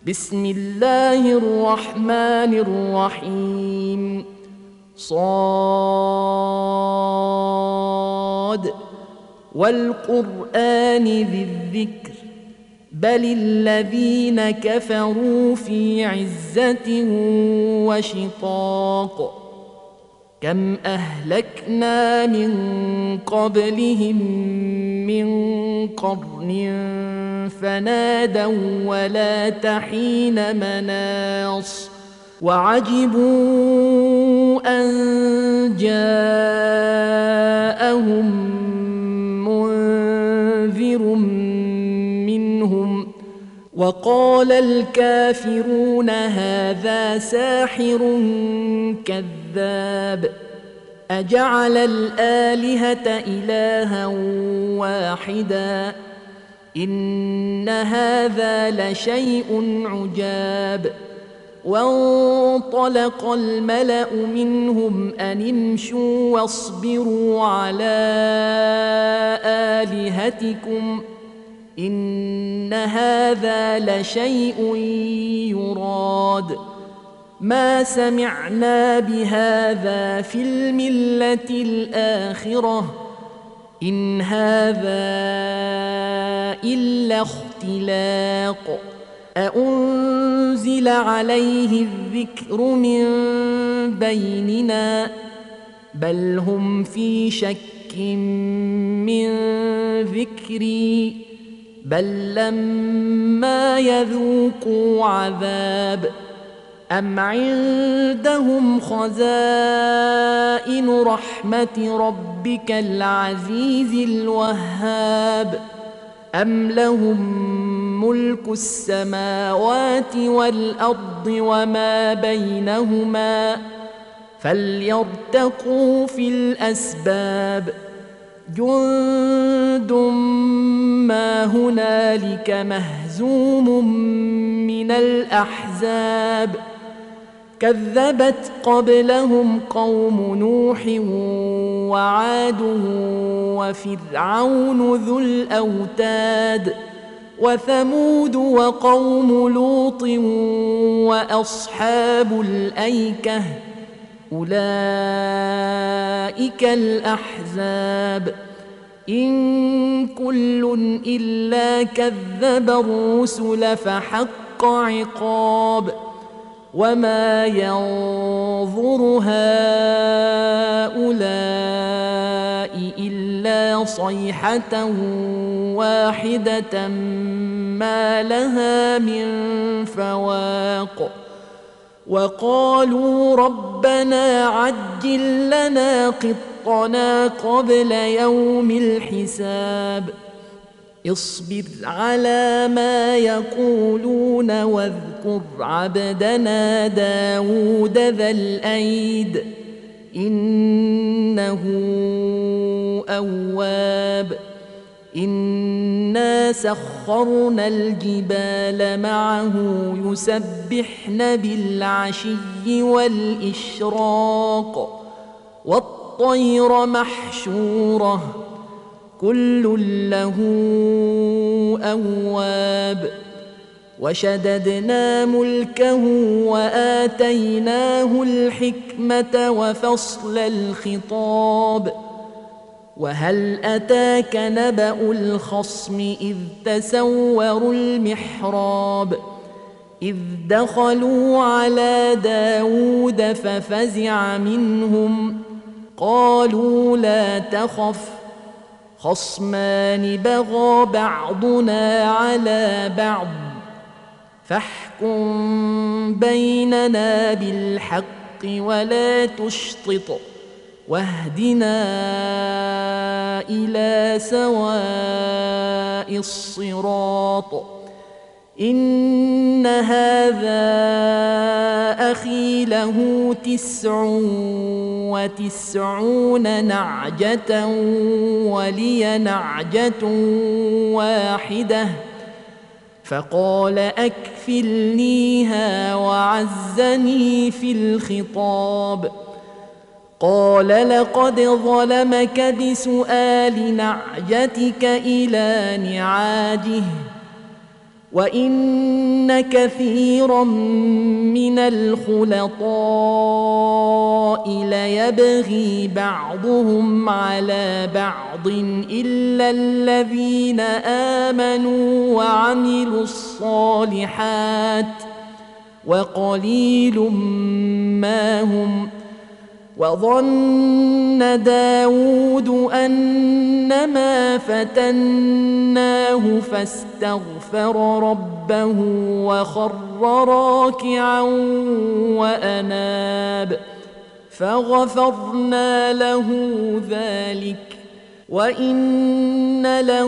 بسم الله الرحمن الرحيم. صاد والقرآن ذي الذكر بل الذين كفروا في عزة وشقاق. كم أهلكنا من قبلهم من قرن فنادوا ولا تحين مناص وعجبوا أن جاءهم منذر منهم وقال الكافرون هذا ساحر كذاب أجعل الآلهة إلها واحدا إن هذا لشيء عجاب. وانطلق الملأ منهم أن امشوا واصبروا على آلهتكم إن هذا لشيء يراد ما سمعنا بهذا في الملة الآخرة إن هذا إلا اختلاق أأنزل عليه الذكر من بيننا بل هم في شك من ذكري بل لما يذوقوا عذاب أم عندهم خزائن رحمة ربك العزيز الوهاب أم لهم ملك السماوات والأرض وما بينهما فليرتقوا في الأسباب. جند ما هنالك مهزوم من الأحزاب كذبت قبلهم قوم نوح وعاد وفرعون ذو الأوتاد وثمود وقوم لوط وأصحاب الأيكة أولئك الأحزاب إن كل إلا كذب الرسل فحق عقاب وما ينظر هؤلاء إلا صيحة واحدة ما لها من فواق وقالوا ربنا عجل لنا قطنا قبل يوم الحساب اصبر على ما يقولون واذكر عبدنا داود ذا الأيد إنه أواب إنا سخرنا الجبال معه يسبحن بالعشي والإشراق والطير محشورة كل له أواب وشددنا ملكه وآتيناه الحكمة وفصل الخطاب وهل أتاك نبأ الخصم إذ تسوروا المحراب إذ دخلوا على داود ففزع منهم قالوا لا تخف خصمان بغى بعضنا على بعض فاحكم بيننا بالحق ولا تشطط واهدنا إلى سواء الصراط إن هذا أخي له 99 نعجة ولي نعجة واحدة فقال أكفلنيها وعزني في الخطاب قال لقد ظلمك بسؤال نعجتك إلى نعاجه وإن كثيرا من الخلطاء ليبغي بعضهم على بعض إلا الذين آمنوا وعملوا الصالحات وقليل ما هم. وظن داود أنما فتناه فاستغفر ربه وخر راكعا وأناب فغفرنا له ذلك وإن له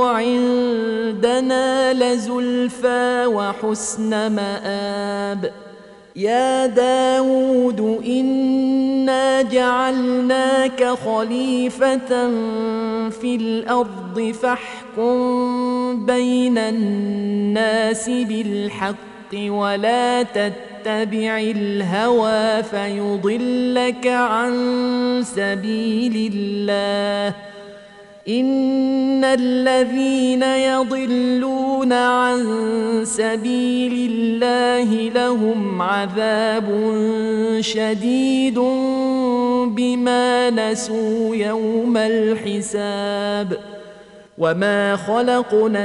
عندنا لزلفى وحسن مآب. يا داود إنا جعلناك خليفة في الأرض فاحكم بين الناس بالحق ولا تتبع الهوى فيضلك عن سبيل الله. إن الذين يضلون عن سبيل الله لهم عذاب شديد بما نسوا يوم الحساب. وما خلقنا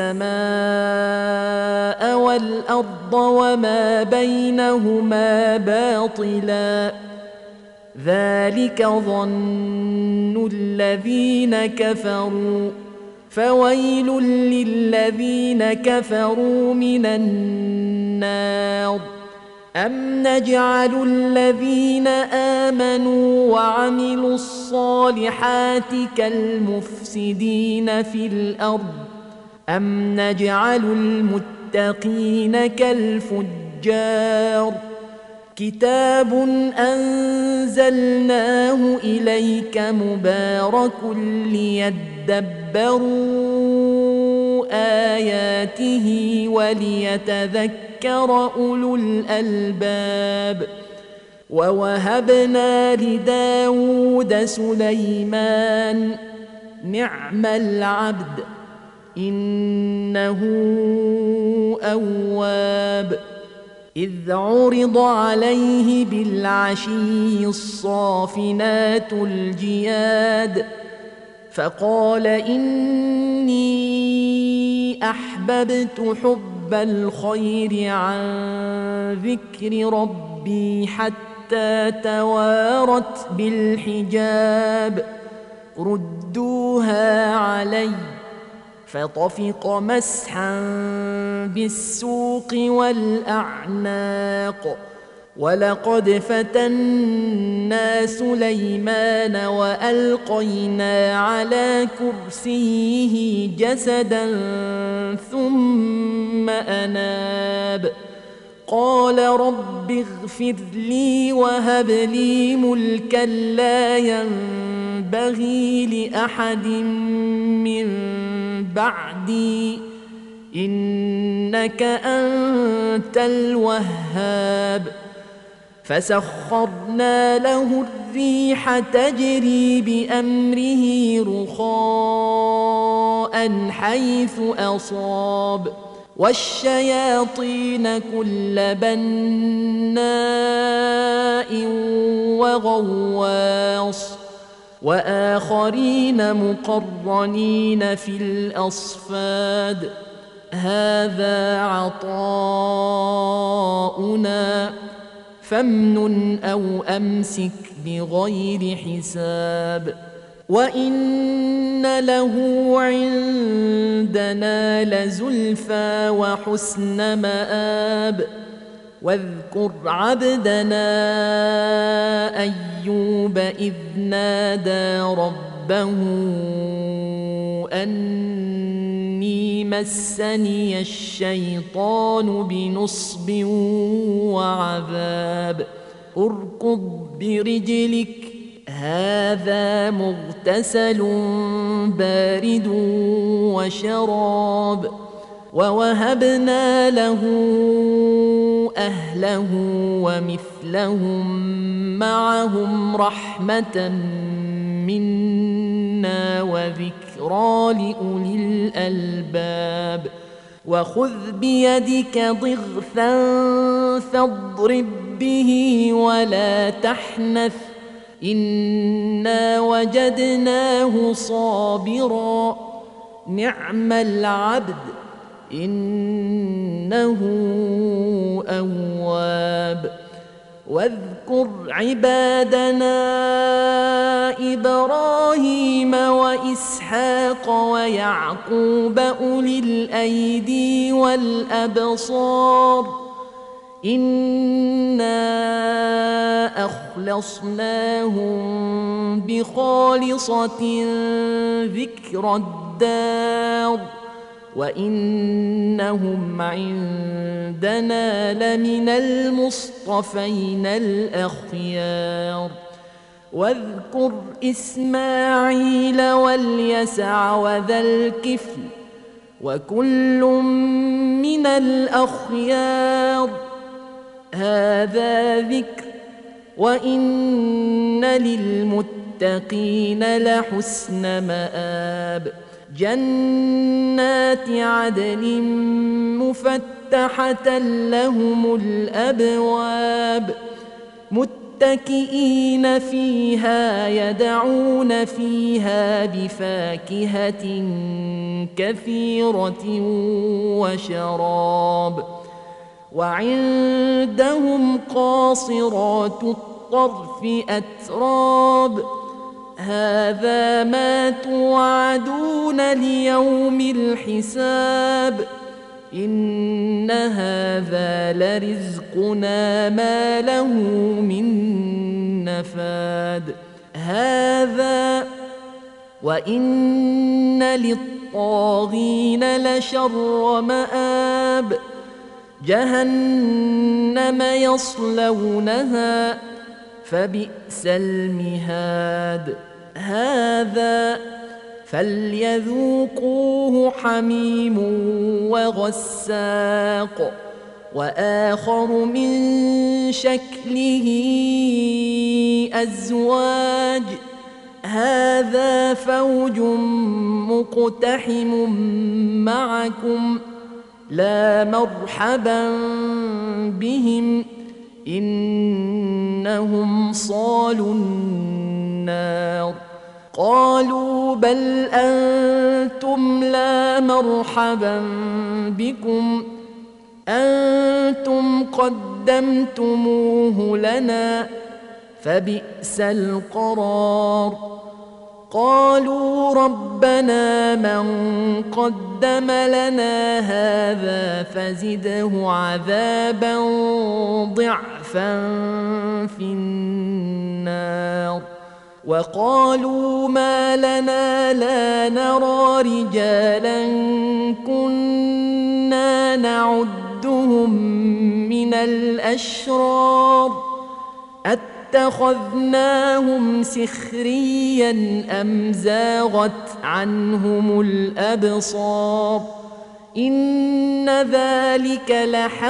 السماء والأرض وما بينهما باطلاً ذلك ظن الذين كفروا فويل للذين كفروا من النار. أم نجعل الذين آمنوا وعملوا الصالحات كالمفسدين في الأرض أم نجعل المتقين كالفجار. كتاب أنزلناه إليك مبارك ليدبروا آياته وليتذكر أولو الألباب. ووهبنا لداود سليمان نعم العبد إنه أواب. إذ عرض عليه بالعشي الصافنات الجياد فقال إني أحببت حب الخير عن ذكر ربي حتى توارت بالحجاب ردوها علي فطفق مسحا بالسوق والأعناق. ولقد فتنا سليمان وألقينا على كرسيه جسدا ثم أناب قال رب اغفر لي وهب لي ملكا لا ينبغي لأحد من بعدي إنك أنت الوهاب. فسخرنا له الريح تجري بأمره رخاء حيث أصاب والشياطين كل بناء وغواص وآخرين مقرنين في الأصفاد هذا عطاؤنا فامنن أو أمسك بغير حساب. وإن له عندنا لزلفى وحسن مآب. واذكر عبدنا أيوب إذ نادى ربه أني مسني الشيطان بنصب وعذاب اركض برجلك هذا مغتسل بارد وشراب. ووهبنا له أهله ومثلهم معهم رحمة منا وذكرى لأولي الألباب. وخذ بيدك ضغثا فاضرب به ولا تحنث إنا وجدناه صابرا نعم العبد إنه أواب واذكر عبادنا إبراهيم وإسحاق ويعقوب أولي الأيدي والأبصار إنا أخلصناهم بخالصة ذكر الدار وإنهم عندنا لمن المصطفين الأخيار واذكر إسماعيل واليسع وذا الكفل وكل من الأخيار هذا ذكر وإن للمتقين لحسن مآب جنات عدن مفتحة لهم الأبواب متكئين فيها يدعون فيها بفاكهة كثيرة وشراب وعندهم قاصرات الطرف أتراب هذا ما توعدون ليوم الحساب إن هذا لرزقنا ما له من نفاد هذا وإن للطاغين لشر مآب جهنم يصلونها فبئس المهاد هذا فليذوقوه حميم وغساق وآخر من شكله أزواج هذا فوج مقتحم معكم لا مرحبا بهم إنهم صالوا النار قالوا بل أنتم لا مرحبا بكم أنتم قدمتموه لنا فبئس القرار قالوا ربنا من قدم لنا هذا فزده عذابا ضعفا في النار وقالوا ما لنا لا نرى رجالا كنا نعدهم من الأشرار اتخذناهم سخريا أم زاغت عنهم الأبصار إن ذلك لحق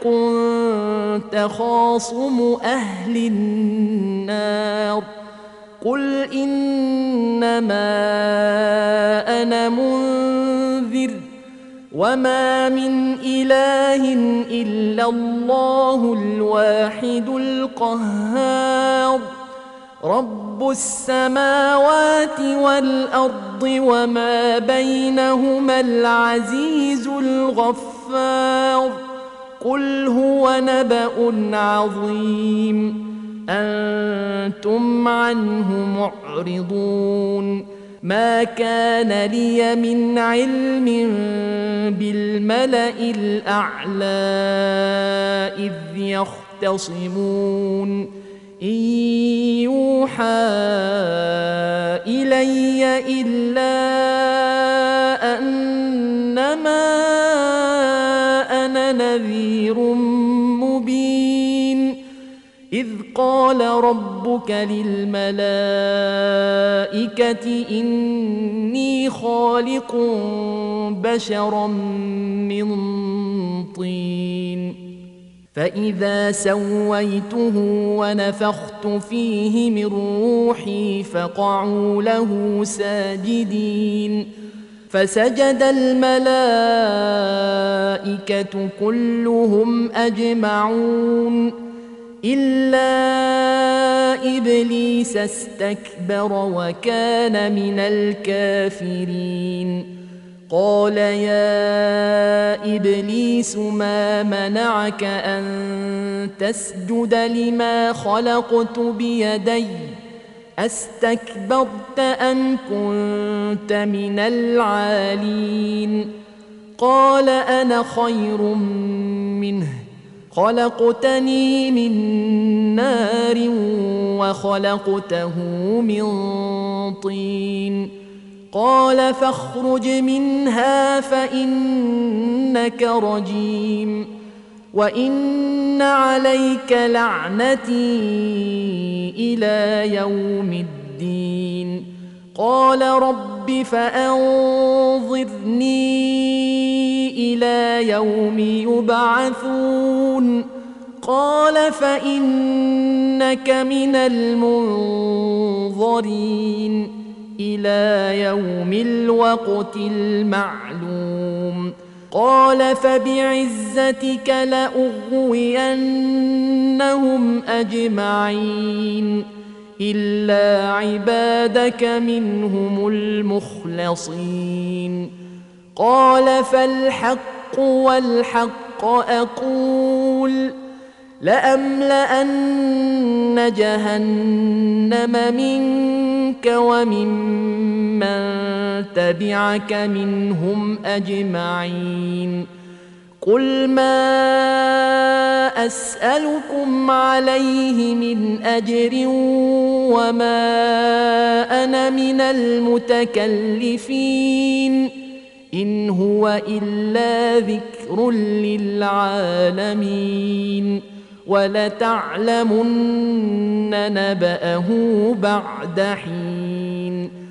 تخاصم أهل النار قل إنما أنا منذر وما من إله إلا الله الواحد القهار رب السماوات والأرض وما بينهما العزيز الغفار قل هو نبأ عظيم أنتم عنه معرضون ما كان لي من علم بالملأ الأعلى إذ يختصمون إن يوحى إلي إلا أنما أنا نذير مبين إذ قال ربك للملائكة إني خالق بشرا من طين فإذا سويته ونفخت فيه من روحي فقعوا له ساجدين فسجد الملائكة كلهم أجمعون إلا إبليس استكبر وكان من الكافرين قال يا إبليس ما منعك أن تسجد لما خلقت بيدي أستكبرت أم كنت من العالين قال أنا خير منه خلقتني من نار وخلقته من طين قال فاخرج منها فإنك رجيم وإن عليك لعنتي إلى يوم الدين قال رب فأنظرني إلى يوم يبعثون قال فإنك من المنظرين إلى يوم الوقت المعلوم قال فبعزتك لأغوينهم أجمعين إلا عبادك منهم المخلصين قال فالحق والحق أقول لأملأن جهنم منك وممن تبعك منهم أجمعين قل ما أسألكم عليه من أجر وما أنا من المتكلفين إن هو إلا ذكر للعالمين ولتعلمن نبأه بعد حين